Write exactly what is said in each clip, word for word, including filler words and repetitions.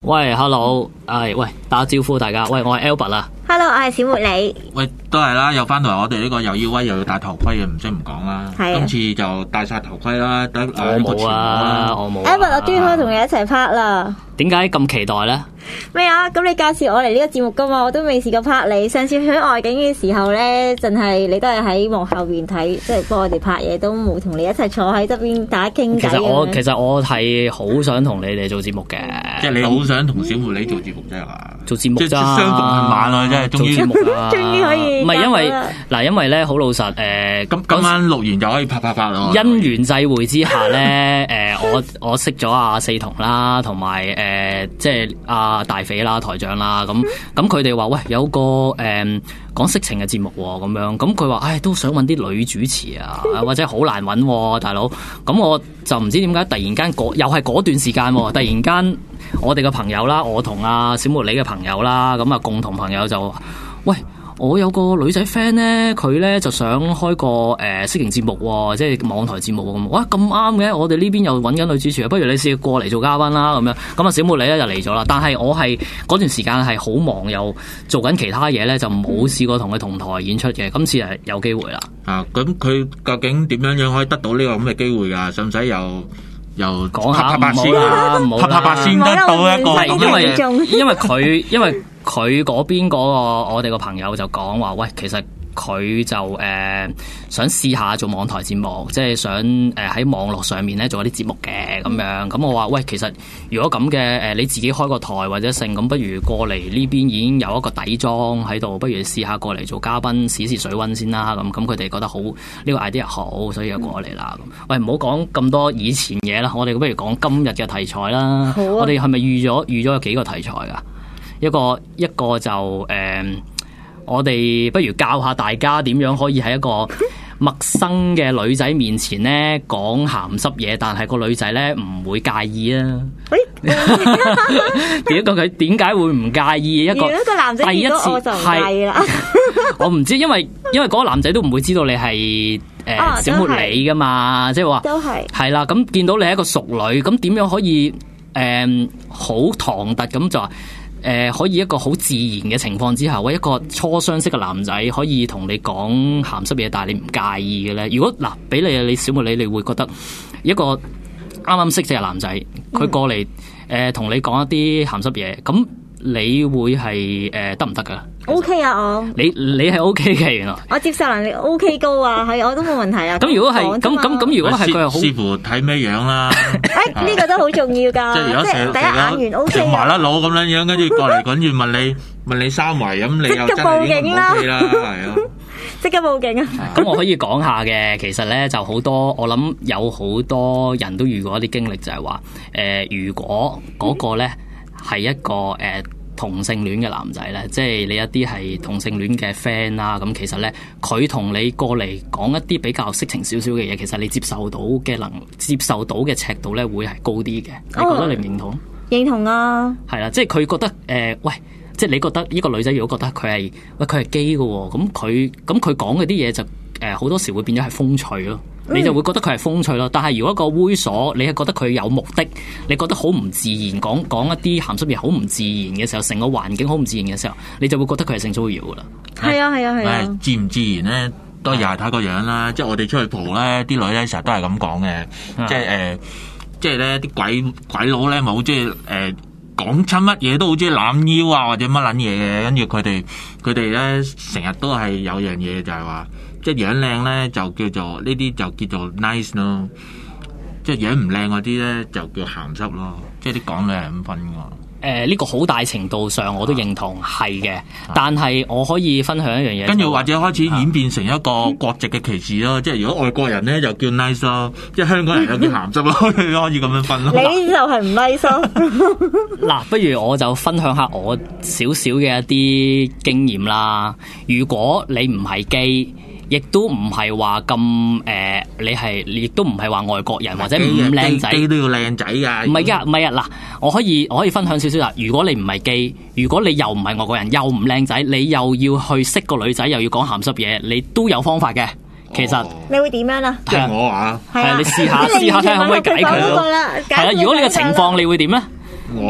喂 ，hello， 係喂，打招呼大家。喂，我係 Albert 啊。 Hello， 我係小茉莉。 喂，都係啦，又翻到嚟我哋呢個又要威又要戴頭盔嘅，唔識唔講啦。 係啊。 今次就戴晒頭盔啦，得我冇啊，我冇。 Albert，我終於可以同你一齊拍啦。 點解咁期待咧？ 咩啊？咁你介紹我嚟呢個節目噶嘛？我都未試過拍你。上次去外景嘅時候咧，淨係你都係喺幕後邊睇，即係幫我哋拍嘢，都冇同你一齊坐喺側邊大家傾偈。 其實我其實我係好想同你哋做節目嘅。 即係你好想同小茉莉做節目啫嘛？ 做節目即係相逢恨晚啊！真係做節目啦， 終於可以。 唔係因為嗱，因為咧好老實誒， 咁今晚錄完就可以拍拍拍咯。 因緣際會之下咧，誒我我識咗阿四彤啦，同埋誒即係阿大肥啦、台長啦，咁咁佢哋話喂有個誒講色情嘅節目喎，咁樣咁佢話唉都想揾啲女主持啊，或者好難揾喎，大佬。咁我就唔知點解突然間又係嗰段時間喎，突然間我哋嘅朋友啦，我同阿小茉莉嘅朋友啦，咁啊共同朋友就喂。我有個女仔 friend 咧，佢咧就想開個誒、呃、色情節目喎，即係網台節目咁。哇，咁啱嘅，我哋呢邊又揾緊女主持，不如你試過嚟做嘉賓啦咁樣。咁啊，小茉莉咧就嚟咗啦。但係我係嗰段時間係好忙，又做緊其他嘢咧，就冇試過同佢同台演出嘅。今次係有機會啦。 啊，咁佢究竟點樣樣可以得到呢個咁嘅機會㗎？使唔使又？又講下拍拍先啦，唔好拍拍拍先得到一個， 因為因為佢因為佢嗰邊嗰個我哋個朋友就講話，喂，其實佢就誒、呃、想試下做網台節目，即係想誒喺網絡上面咧做一啲節目嘅咁樣。咁我話喂，其實如果咁嘅誒你自己開個台或者成咁，不如過嚟呢邊已經有一個底妝喺度，不如試下過嚟做嘉賓試試水溫先啦。咁咁佢哋覺得好呢、呢個 idea 好，所以就過嚟啦。咁喂，唔好講咁多以前嘢啦，我哋不如講今日嘅題材啦。 好啊、 我哋係咪預咗預咗有幾個題材㗎？一個一個就誒。呃我哋不如教下大家點樣可以喺一個陌生嘅女仔面前咧講鹹濕嘢，但係個女仔咧唔會介意啊！點解佢點解會唔介意？一個個男仔第一次係我唔知，因為因為嗰個男仔都唔會知道你係誒、呃哦、小茉莉噶嘛，即係話都係係啦。咁見到你係一個熟女，咁點樣可以誒好、呃、唐突咁就話？誒、呃、可以一個好自然嘅情況之下，或一個初相識嘅男仔可以同你講鹹濕嘢，但係你唔介意嘅咧？如果嗱俾你你小茉莉，你會覺得一個啱啱識嘅男仔，佢過嚟誒同你講一啲鹹濕嘢，咁你會係誒得唔得㗎 ？O K 啊，我你你係 O K 嘅，原來我接受能力 O K 高啊，係我都冇問題啊。 咁如果係咁咁咁，如果係佢係好視乎睇咩樣啦。 誒呢個都好重要㗎， 即係如果成第一眼緣 O K 成麻甩佬咁樣樣，跟住過嚟，跟住問你問你三圍咁，你又真係已經唔 O K 啦，係啊， 即刻報警啊！ 咁我可以講下嘅，其實咧就好多，我諗有好多人都遇過一啲經歷，就係話誒，如果嗰個咧係一個誒。呃同性戀嘅男仔咧，即係你一啲係同性戀嘅 friend 啦，咁其實咧佢同你過嚟講一啲比較色情少少嘅嘢，其實你接受到嘅能接受到嘅尺度咧會係高啲嘅，你覺得你唔認同？ 認同啊， 係啦，即係佢覺得誒、呃，喂，即係你覺得呢個女仔如果覺得佢係喂佢係基嘅喎，咁佢咁佢講嗰啲嘢就誒好、呃、多時會變咗係風趣咯。你就會覺得佢係風趣咯，但係如果個猥瑣，你係覺得佢有目的，你覺得好唔自然，講講一啲鹹濕嘢好唔自然嘅時候，成個環境好唔自然嘅時候，你就會覺得佢係性騷擾噶啦。 係啊係啊係啊！ 誒自唔自然咧，都又係睇個樣啦。即係我哋出去蒲咧，啲女咧成日都係咁講嘅，即係誒，即係咧啲鬼鬼佬咧，冇即係誒講親乜嘢都好中意攬腰啊，或者乜撚嘢嘅，跟住佢哋佢哋咧成日都係有樣嘢就係話。即係樣靚咧，就叫做呢啲就叫做 nice 咯。即係樣唔靚嗰啲咧，就叫鹹濕咯。即係啲講兩五分㗎。誒、 呃，呢、這個好大程度上我都認同係嘅，啊、但係我可以分享一樣嘢。 跟住或者開始演變成一個國籍嘅歧視咯。啊、即係如果外國人咧就叫 nice 咯，即係香港人就叫鹹濕咯，可以咁樣分咯。 你就係唔 nice 咯。 嗱，不如我就分享下我少少嘅一啲經驗啦。如果你唔係基，亦都唔係話咁誒，你係亦都唔係話外國人或者唔靚仔， 基都要靚仔㗎。 唔係㗎，唔係啊！嗱，我可以我可以分享少少啦。如果你唔係基，如果你又唔係外國人，又唔靚仔，你又要去識個女仔，又要講鹹濕嘢，你都有方法嘅。其實你會點樣啊？ 即係我啊， 係啊，你試下試下睇下可唔可以解決到。係啊，如果呢個情況，你會點咧？ 我啊，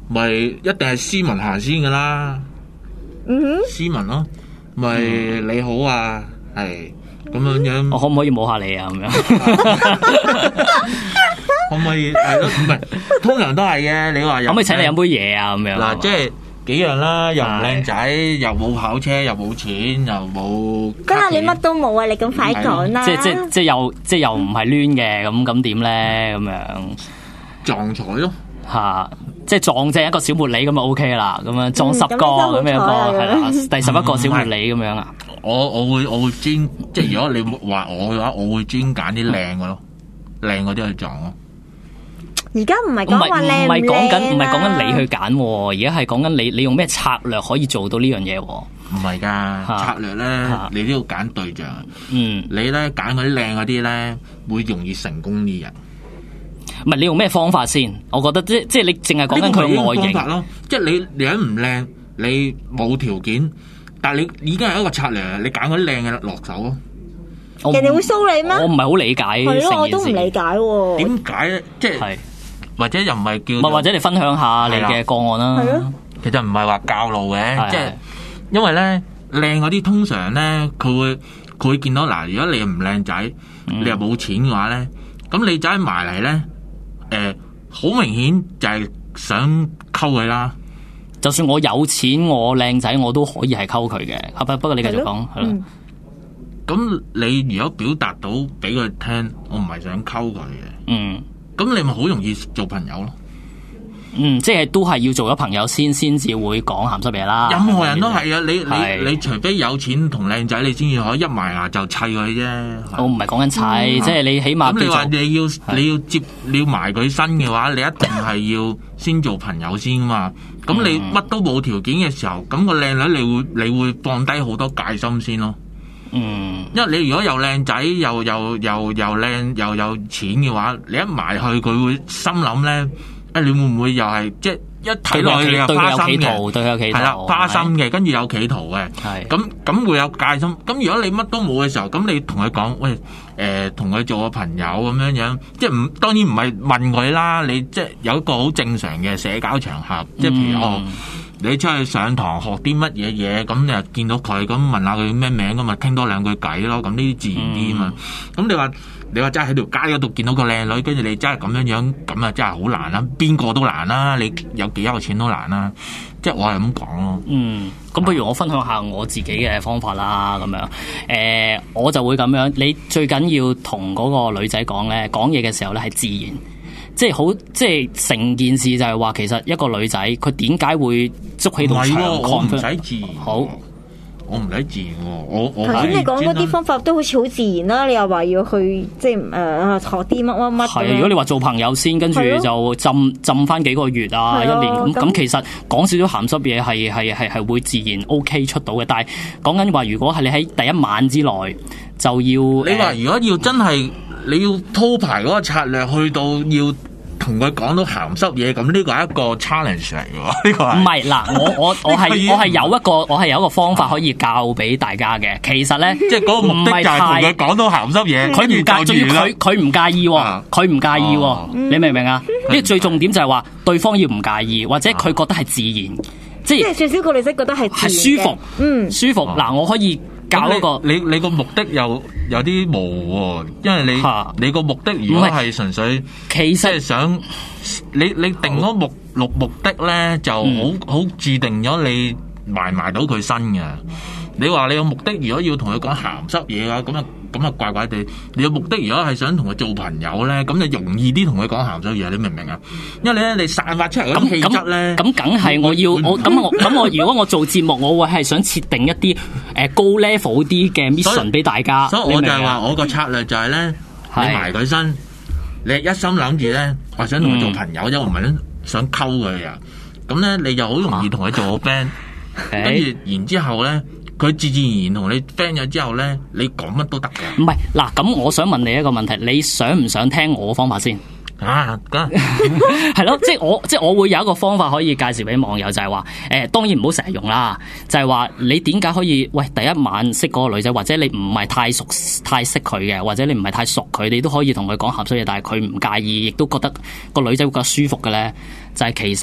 咪一定係斯文行先噶啦， 嗯哼， 斯文咯，咪你好啊，係咁樣樣。 我可唔可以摸下你啊？咁樣可唔可以係咯？唔係，通常都係嘅。你話可唔可以請你飲杯嘢啊？咁樣嗱，即係幾樣啦，又唔靚仔，又冇跑車，又冇錢，又冇。 真係你乜都冇啊！你咁快講啦， 即係即係即係又即係又唔係攣嘅，咁咁點咧？咁樣撞彩咯嚇，即係撞正一個小茉莉咁就 O K 啦。咁樣撞十個嗯咁樣個係啦，第十一個小茉莉咁樣啊。 我我會我會專即係如果你話我嘅話，我會專揀啲靚嘅咯，靚嗰啲去撞咯。 而家唔係唔係講話靚唔係講緊唔係講緊你去去。 揀喎，而家係講緊你你用咩策略可以做到呢樣嘢喎？ 唔係㗎， 嚇策略咧嚇你都要揀對象。 嗯， 你咧揀嗰啲靚嗰啲咧，會容易成功啲人。 唔係你用咩方法先？我覺得即即係你淨係講緊佢呢個外形方法咯，即係你樣唔靚，你冇條件，但係你已經係一個策略，你揀嗰啲靚嘅落手咯。 我唔人哋會騷你咩？ 我唔係好理解係咯，我成件事。 都唔理解喎。 點解咧？即係係或者又唔係叫唔係或者你分享下你嘅個案啦。 係咯其實唔係話教路嘅， 係即係因為咧靚嗰啲通常咧佢會佢會見到嗱，如果你唔靚仔，你又冇錢嘅話咧，咁你仔埋嚟咧，誒好明顯就係想溝佢啦。 就算我有錢，我靚仔，我都可以係溝佢嘅。啊不不過你繼續講係咯。 嗯咁你如果表達到俾佢聽，我唔係想溝佢嘅， 嗯咁你咪好容易做朋友咯。 嗯，即係都係要做咗朋友先，先至會講鹹濕嘢啦。 任何人都係啊，你係你你除非有錢同靚仔，你先至可以一埋牙就砌佢啫。 我唔係講緊砌，即係你起碼咁你話叫做你要你要接你要埋佢身嘅話，你一定係要先做朋友先噶嘛。咁你乜都冇條件嘅時候，咁個靚女你會你會放低好多戒心先咯。 嗯因為你如果又靚仔又又又又靚又有錢嘅話，你一埋去佢會心諗咧，誒你會唔會又係即係一睇落去你又對佢有花心嘅， 企圖，對佢有企圖， 係啦花心係嘅，跟住有企圖嘅。 係咁咁會有戒心。咁如果你乜都冇嘅時候，咁你同佢講，喂，誒同佢做個朋友咁樣樣，即係唔當然唔係問佢啦，你即係有一個好正常嘅社交場合，即係譬如哦。你出去上堂學啲乜嘢嘢，咁你又見到佢，咁問下佢咩名咁嘛，傾多兩句偈咯，咁呢啲自然啲嘛。咁、嗯、你話你話真係喺條街嗰度見到個靚女，跟住你真係咁樣樣，咁啊真係好難啦，邊個都難啦，你有幾有錢都難啦，即係我係咁講咯。 嗯，咁不如我分享下我自己嘅方法啦，咁樣，誒、呃，我就會咁樣，你最緊要同嗰個女仔講咧，講嘢嘅時候咧係自然。即係好，即係成件事就係話，其實一個女仔佢點解會捉起到長我唔使 conflict？ 自然。 好， 我唔使自然喎，我我頭先你講嗰啲方法都好似好自然啦，你又話要去即係誒學啲乜乜乜咁樣。 係，如果你話做朋友先，跟住就浸浸翻幾個月啊， 係啊一年咁， 咁咁其實講少少鹹濕嘢係係係係會自然 OK 出到嘅。但係講緊話，如果係你喺第一晚之內就要， 你話如果要真係你要鋪排嗰個策略，去到要同佢講到鹹濕嘢，咁呢個係一個 challenge 嚟嘅喎，呢個係唔係嗱，我我我係我係有一個我係有一個方法可以教俾大家嘅。其實咧， 即係嗰個目的就係同佢講到鹹濕嘢， 佢唔介，仲要佢佢唔介意喎， 啊佢唔介意喎， 哦你明唔明啊？呢個最重點就係話對方要唔介意，或者佢覺得係自然，即係即係最少個女仔覺得係自然嘅係舒服， 嗯， 舒服。嗱，我可以教一個。 你你個目的又有啲模糊喎，因為你嚇你個目的如果係純粹其即係實想你你定咗目目目的咧，就好嗯好注定咗你埋埋到佢身嘅。你話你個目的如果要同佢講鹹濕嘢啊，咁啊咁啊怪怪地。你個目的如果係想同佢做朋友咧，咁就容易啲同佢講鹹濕嘢，你明唔明啊？因為咧你散發出嚟嗰啲氣質咧， 咁梗係我要我咁我咁我如果我做節目，我會係想設定一啲誒高 level 啲嘅 mission 俾大家。 所以我就係話你明唔明啊我個策略就係咧，你係埋佢身，你一心諗住咧，我想同佢做朋友啫，我唔係想溝佢啊。咁咧你就好容易同佢做個 friend，跟住然之後咧。佢自自然然同你 friend 咗之後咧，你講乜都得嘅。 唔係嗱，咁我想問你一個問題，你想唔想聽我方法先？ 啊，梗係咯，即係我即係我會有一個方法可以介紹俾網友，就係話誒，當然唔好成日用啦。就係話你點解可以喂第一晚識嗰個女仔，或者你唔係太熟太識佢嘅，或者你唔係太熟佢，你都可以同佢講鹹濕嘢，但係佢唔介意，亦都覺得個女仔會覺得舒服嘅咧。就係、是、其實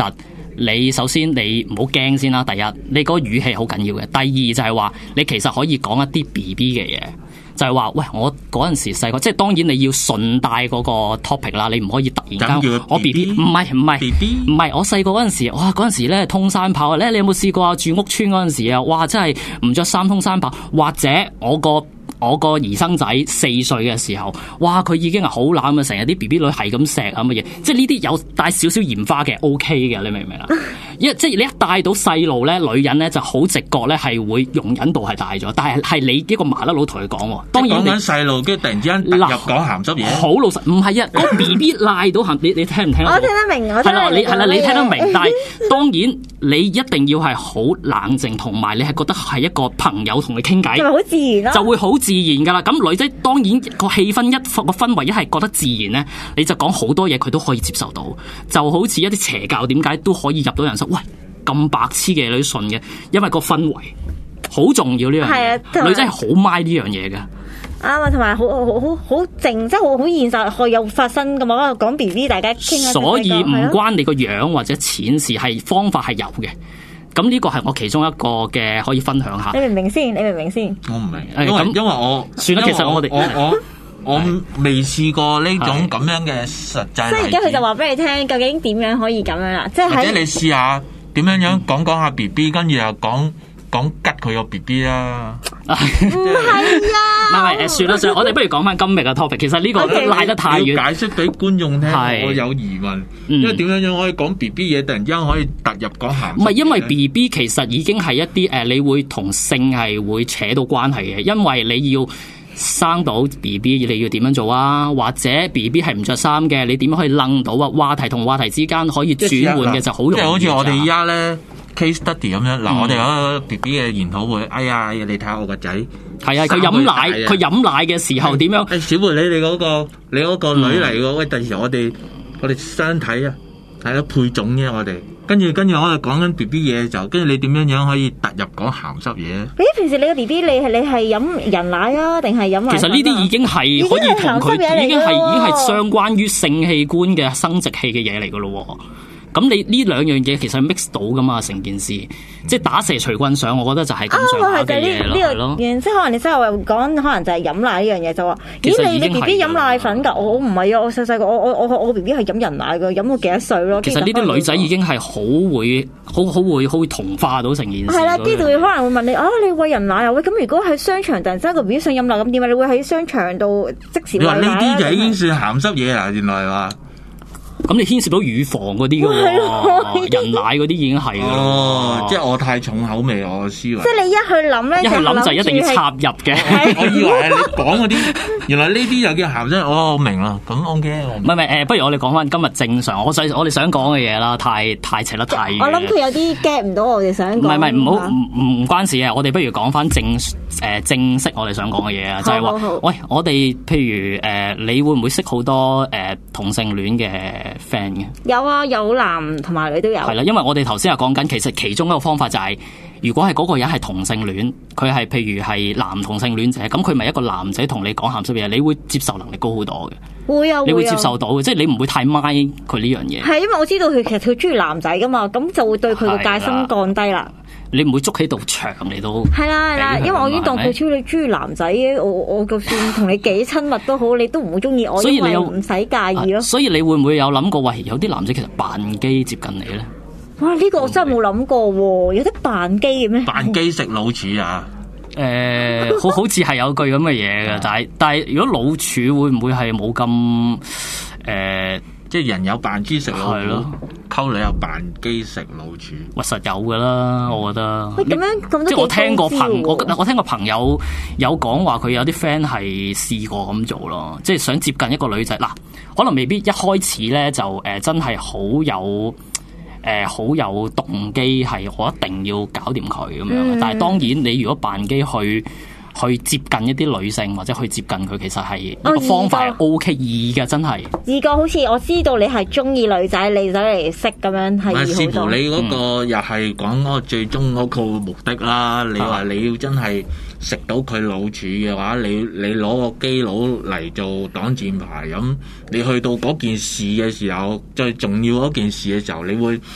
你首先你唔好驚先啦，第一你嗰個語氣好緊要嘅，第二就係話你其實可以講一啲 B B 嘅嘢。就係話，喂，我嗰陣時細個，即係當然你要順帶嗰個 topic 啦，你唔可以突然間我 B B 唔係唔係唔係，我細個嗰陣時，哇嗰陣時咧通山跑咧，你有冇試過啊？住屋村嗰陣時啊，哇真係唔着衫通山跑，或者我個。我個兒生仔四歲嘅時候，哇！佢已經係好攬啊，成日啲 B B 女係咁錫咁嘅嘢，即係呢啲有帶少少鹽花嘅 O K 嘅，你明唔明啊？一即係你一帶到細路咧，女人咧就好直覺咧係會容忍度係大咗，但係係你一個麻甩佬同佢講，當然講緊細路，跟住突然之間突入講鹹濕嘢， 好老實，唔係啊，個 B B 賴到鹹，你你聽唔聽得到？ 我聽得明，我聽得明。係啦， 你係啦，你聽得明，但係當然你一定要係好冷靜，同埋你係覺得係一個朋友同你傾偈， 就係好自然咯， 就會好自然噶啦。咁女仔當然個氣氛一個氛圍一係覺得自然咧，你就講好多嘢佢都可以接受到，就好似一啲邪教點解都可以入到人心？喂，咁白痴嘅你都信嘅，因為個氛圍好重要呢樣嘢。女仔係好 mind 呢樣嘢嘅。 啱啊，同埋好好好好靜，即係好好現實，可有發生咁啊！講 B B 大家傾下。 所以唔關你個樣或者錢事，係方法係有嘅。咁呢個係我其中一個嘅可以分享下。 你明唔明先？你明唔明先？ 我唔明，因為因為我算啦，其實我哋我我我未試過呢種咁樣嘅實際。 即係而家佢就話俾你聽，究竟點樣可以咁樣啦？即係或者你試下點樣樣講講下 B B， 跟住又講講吉佢個 B B 啦。 唔係啊！ 唔係誒，算啦算啦，我哋不如講翻今日嘅 topic。其實呢個賴得太遠， 解釋俾觀眾聽。我有疑問，因為點樣樣可以講 B B 嘢，突然之間可以突入講鹹濕？ 唔係，因為 B B 其實已經係一啲誒，你會同性係會扯到關係嘅，因為你要生到 B B， 你要點樣做啊？或者 B B 係唔着衫嘅，你點樣可以楞到啊？話題同話題之間可以轉換嘅就好容易。 即係好似我哋而家咧 case study 咁樣嗱，嗯、我哋有個 B B 嘅研討會，哎呀，你睇下我個仔。 係啊，佢飲奶，佢飲奶嘅時候點樣？ 誒，小妹，你哋嗰個，你嗰個女嚟嘅，喂，第時我哋我哋相睇啊，係咯，配種嘅我哋，跟住跟住我哋講緊 B B 嘢嘅時候，跟住你點樣樣可以突入講鹹濕嘢？ 咦，平時你個 B B 你係你係飲人奶啊，定係飲奶？ 其實呢啲已經係可以同佢，已經係已經係相關於性器官嘅生殖器嘅嘢嚟噶咯。咁你呢兩樣嘢其實 mix 到噶嘛，成件事即係打蛇隨棍上，我覺得就係咁上下嘅嘢咯。係咯， 即係可能你之後又講，可能就係飲奶呢樣嘢就話，咦你你 B B 飲奶粉㗎？我唔係啊，我細細個我我我我 B B 係飲人奶㗎，飲到幾多歲咯？ 其實呢啲女仔已經係好會好好會好會同化到成件事。 係啦，啲就會可能會問你啊，你餵人奶啊？喂，咁如果喺商場突然之間個 B B 想飲奶咁點啊？你會喺商場度即時餵奶啊？ 你話呢啲就已經算鹹濕嘢啦，原來話。 咁你牽涉到乳房嗰啲嘅喎，人奶嗰啲已經係哦，即係我太重口味我思維。 即係你一去諗咧， 一去諗就一定要插入嘅。 我以為你講嗰啲，原來呢啲又叫鹹濕，我明啦。咁 OK， 唔係唔係誒，不如我哋講翻今日正常，我想我哋想講嘅嘢啦，太太扯得太遠。 我諗佢有啲 get 唔到我哋想講。唔係唔係，唔好唔唔關事嘅，我哋不如講翻正誒、呃、正式我哋想講嘅嘢啊，就係話，喂，我哋譬如誒、呃，你會唔會識好多誒、呃、同性戀嘅 friend 嘅？ 有啊，有男同埋女都有。 係啦，因為我哋頭先又講緊，其實其中一個方法就係、是，如果係嗰個人係同性戀，佢係譬如係男同性戀者，咁佢咪一個男仔同你講鹹濕嘢，你會接受能力高好多嘅。 會啊， 你會接受到嘅，即係你唔會太 mind 佢呢樣嘢。 係因為我知道佢其實佢中意男仔噶嘛，咁就會對佢個戒心降低啦。 你唔會捉起道牆嚟到。 係啦係啦，因為我已經當佢超你中意男仔嘅，我我就算同你幾親密都好，你都唔會中意我， 所以你又唔使介意咯。 所以你會唔會有諗過，喂，有啲男仔其實扮基接近你咧？ 哇！呢、這個我真係冇諗過喎，有得扮基嘅咩？ 扮基食老鼠啊！ 誒、呃，好好似係有句咁嘅嘢嘅，但係但係如果老鼠會唔會係冇咁誒？ 即係人有扮豬食老鼠，溝女有扮基食老鼠， 喂，實有噶啦，我覺得。 喂，咁樣咁都即係我聽過朋，我我聽過朋友有講話，佢有啲 friend 係試過咁做咯，即係想接近一個女仔。嗱，可能未必一開始咧就誒、呃、真係好有誒好、呃、有動機，係我一定要搞掂佢咁樣。嗯、但係當然，你如果扮機去。去接近一啲女性或者去接近佢，其實係一個方法係 O K 易嘅，真係。二個好似我知道你係中意女仔，你走嚟識咁樣係易好多。 視乎你嗰個又係講嗰個最終嗰個目的啦。嗯、你話你要真係食到佢老處嘅話，你你攞個基佬嚟做擋箭牌咁，你去到嗰件事嘅時候，最重要嗰件事嘅時候，你會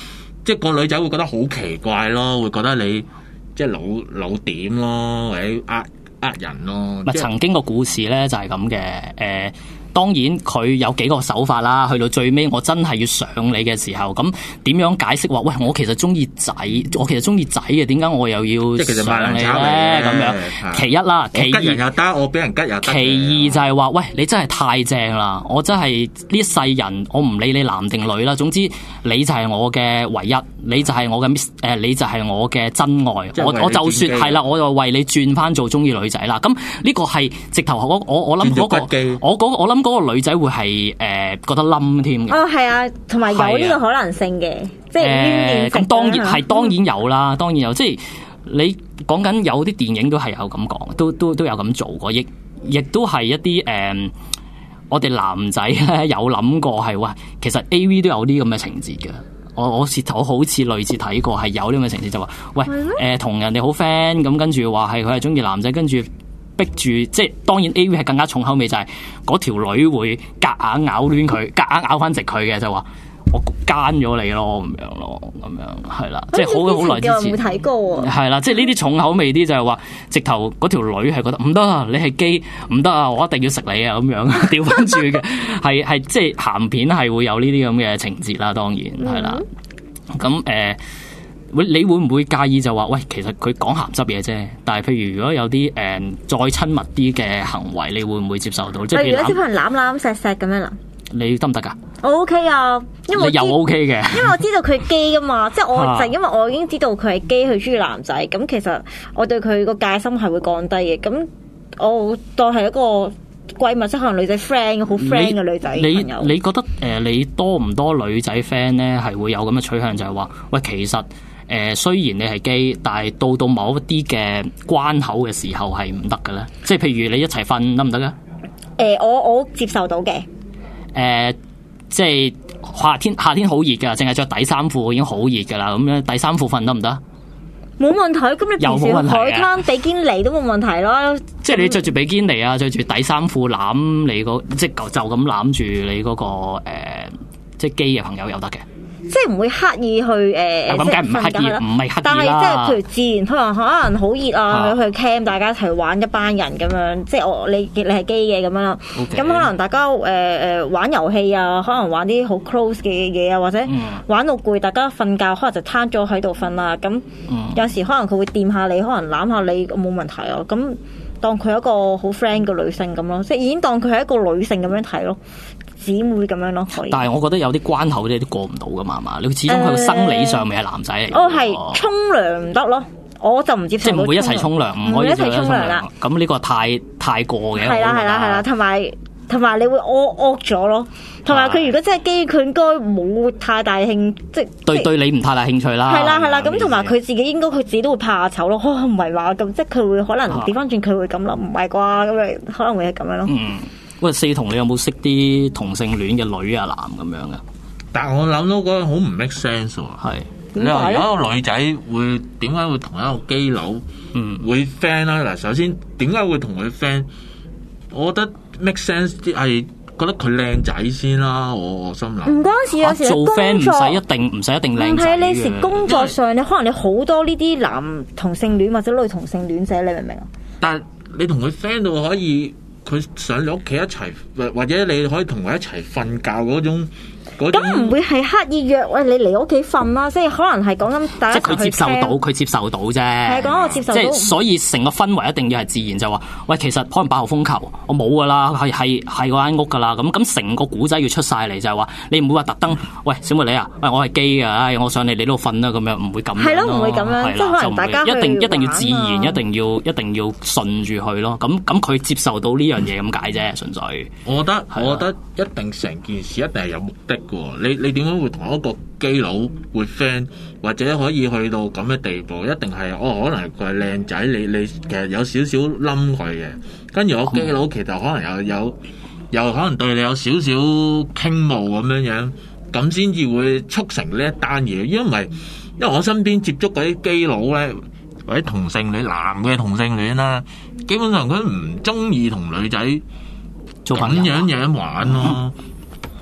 即係個女仔會覺得好奇怪咯，會覺得你即係老老點咯，或者呃呃人咯。 咪曾經個故事咧就係咁嘅，誒、呃。當然佢有幾個手法啦，去到最尾我真係要上你嘅時候，咁點樣解釋話？喂，我其實中意仔，我其實中意仔嘅，點解我又要上你咧？咁樣其一啦，其二吉人又得，我俾人吉又得。 其二就係話，喂，你真係太正啦！我真係呢一世人，我唔理你男定女啦，總之你就係我嘅唯一，你就係我嘅 miss， 誒，你就係我嘅真愛。我我就算係啦，我就為你轉翻做中意女仔啦。咁呢個係直頭，我我我諗嗰個，我嗰我諗。嗰個女仔會係誒、呃、覺得冧添嘅。 哦，係啊，同埋有呢個可能性嘅，啊、即係咁當然係當然有啦，當然有。即係你講緊有啲電影都係有咁講，都都都有咁做過，亦亦都係一啲誒、呃，我哋男仔咧有諗過係話，其實 A V 都有啲咁嘅情節嘅。我我似我好似類似睇過係有啲咁嘅情節，就話喂誒同、呃、人哋好 friend 咁，跟住話係佢係中意男仔，跟住。逼住，即係當然 A V 係更加重口味，就係嗰條女會夾硬咬攣佢，夾硬咬翻直佢嘅，就話我奸咗你咯，咁樣咯，咁樣係啦，即係好好耐之前。 冇睇過啊。 係啦，即係呢啲重口味啲就係話，直頭嗰條女係覺得唔得啊，你係基唔得啊，我一定要食你啊，咁樣調翻轉嘅，係係即係鹹片係會有呢啲咁嘅情節啦，當然係啦，咁誒。呃你會唔會介意就話喂，其實佢講鹹濕嘢啫，但係譬如如果有啲誒、呃、再親密啲嘅行為，你會唔會接受到？即係如果小朋友攬攬錫錫咁樣啦， 你得唔得㗎？ 我 OK 啊，因為我你又 OK 嘅， 因為我知道佢係基㗎嘛，即係我就因為我已經知道佢係基，佢中意男仔，咁其實我對佢個戒心係會降低嘅。咁我當係一個閨蜜，即係可能女仔 friend 好 friend 嘅女仔朋友。 你你覺得誒、呃、你多唔多女仔 friend 咧係會有咁嘅取向，就係話喂，其實。誒、呃、雖然你係基，但係到到某一啲嘅關口嘅時候係唔得嘅咧，即係譬如你一齊瞓得唔得啊？ 誒、呃，我我接受到嘅。誒、 呃，即係夏天夏天好熱㗎，淨係着底衫褲已經好熱㗎啦。咁樣底衫褲瞓得唔得？ 冇問題，咁你平時海灘比堅尼都冇問題咯。 即係你着住比堅尼啊，着住底衫褲攬你個，即係就咁攬住你嗰、那個、呃、即係基嘅朋友又得嘅。 即係唔會刻意去誒， 咁梗係唔刻意，唔係刻意啦。 但係即係譬如自然，可能可能好熱啊，去 camp 大家一齊玩一班人咁樣。即係我你你係基嘅咁樣啦。咁 Okay. 可能大家誒誒、呃、玩遊戲啊，可能玩啲好 close 嘅嘢啊，或者玩到攰，大家瞓覺可能就攤咗喺度瞓啦。咁有時可能佢會掂下你，可能攬下你，冇問題啊。咁當佢係一個好 friend 嘅女性咁咯，即係已經當佢係一個女性咁樣睇咯。姊妹咁樣咯，可以。但係我覺得有啲關口你都過唔到噶嘛嘛，你始終佢個生理上面係男仔嚟。 哦，係沖涼唔得咯，我就唔接受。 即係唔會一齊沖涼，唔可以一齊沖涼啦。咁呢個太太過嘅。 係啦係啦係啦，同埋同埋你會屙屙咗咯，同埋佢如果真係基，佢應該冇太大興，即係對對你唔太大興趣啦。 係啦係啦，咁同埋佢自己應該佢自己都會怕醜咯。唔係話咁，即係佢會可能調翻轉，佢會咁諗，唔係啩咁樣，可能會係咁樣咯。 嗯。喂，四同你有冇識啲同性戀嘅女啊男咁樣嘅？ 但係我諗到嗰個好唔 make sense 喎。 係你話如果一個女仔會點解會同一個基佬嗯會 friend 啦？嗱，首先點解會同佢 friend？我覺得 make sense 啲係覺得佢靚仔先啦。我我心諗唔關事，有時做 friend 唔使一定唔使一定靚仔嘅。唔係你時工作上，你可能你好多呢啲男同性戀或者女同性戀者，你明唔明啊？ 但係你同佢 friend 到可以。佢上你屋企一齊，或或者你可以同佢一齊瞓覺嗰種。 咁唔會係刻意約喂你嚟屋企瞓啦，即係可能係講緊大家即係佢接受到，佢接受到啫。 係講我接受到， 即係所以成個氛圍一定要係自然，就話喂，其實可能八號風球，我冇噶啦，係係係嗰間屋噶啦。咁咁成個古仔要出晒嚟，就係話你唔會話特登喂小妹你啊，喂我係基噶，我上嚟你度瞓啦，咁樣唔會咁。係咯， 唔會咁樣，即係可能大家一定一定要自然，一定要一定要順住去咯。咁咁佢接受到呢樣嘢咁解啫，純粹。 我覺得我覺得一定成件事一定係有目的噶。你你點樣會同一個基佬會 friend，或者可以去到咁嘅地步？一定係哦，可能佢係靚仔，你你其實有少少冧佢嘅，跟住個基佬其實可能有有有可能對你有少少傾慕咁樣樣，咁先至會促成呢一單嘢。因為因為我身邊接觸嗰啲基佬咧，或者同性戀男嘅同性戀啦，基本上佢唔中意同女仔做咁樣樣玩咯。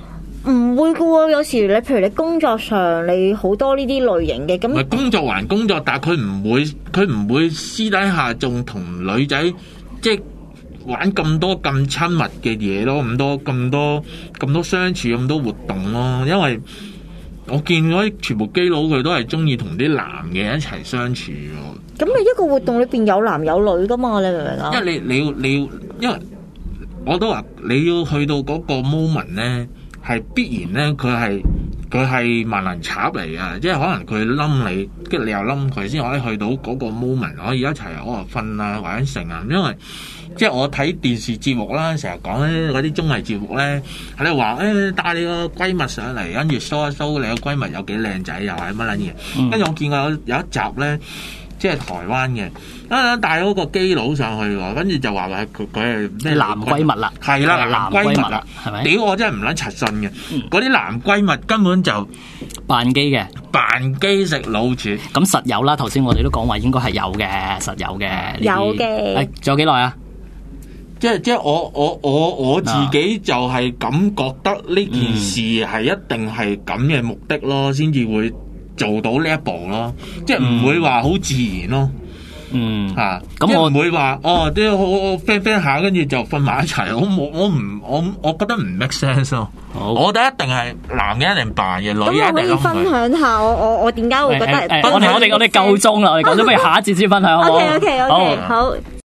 唔會噶喎，有時你譬如你工作上你好多呢啲類型嘅咁。 唔係工作還工作，但係佢唔會佢唔會私底下仲同女仔即係玩咁多咁親密嘅嘢咯，咁多咁多咁多相處咁多活動咯，因為我見嗰啲全部基佬佢都係中意同啲男嘅一齊相處喎。 咁你一個活動裏邊有男有女噶嘛？你明唔明啊？ 因為你你要你要，因為我都話你要去到嗰個 moment 咧。係必然咧，佢係佢係萬能插嚟啊！即係可能佢冧你，跟住你又冧佢，先可以去到嗰個 moment 可以一齊哦瞓啊，或者成啊。因為即係我睇電視節目啦，成日講咧嗰啲綜藝節目咧，喺度話誒帶你個閨蜜上嚟，跟住 show 一 show 你個閨蜜有幾靚仔，又係乜撚嘢。跟住我見過有有一集咧。即係台灣嘅，啊帶咗個基佬上去喎，跟住就話話佢佢係咩男閨蜜啦， 係啦，男閨蜜啦， 係咪？ 屌我真係唔撚柒信嘅，嗰啲男閨蜜根本就扮基嘅， 扮基食老鼠。 咁實有啦，頭先我哋都講話應該係有嘅，實有嘅， 有嘅。 誒，仲有幾耐啊？ 即係即係我我我我自己就係咁覺得呢件事係一定係咁嘅目的咯，先至會。做到呢一步咯，即係唔會話好自然咯。 嗯， 嚇， 咁我唔會話哦，啲好好 friend friend 下，跟住就瞓埋一齊。我冇，我唔，我我覺得唔 make sense 咯。我覺得一定係男嘅一定扮嘅，女嘅一定咁我可以分享下我我我點解會覺得？ 我哋我哋我哋夠鐘啦，我哋講咗，不如下一節先分享好唔好？ OK OK OK 好。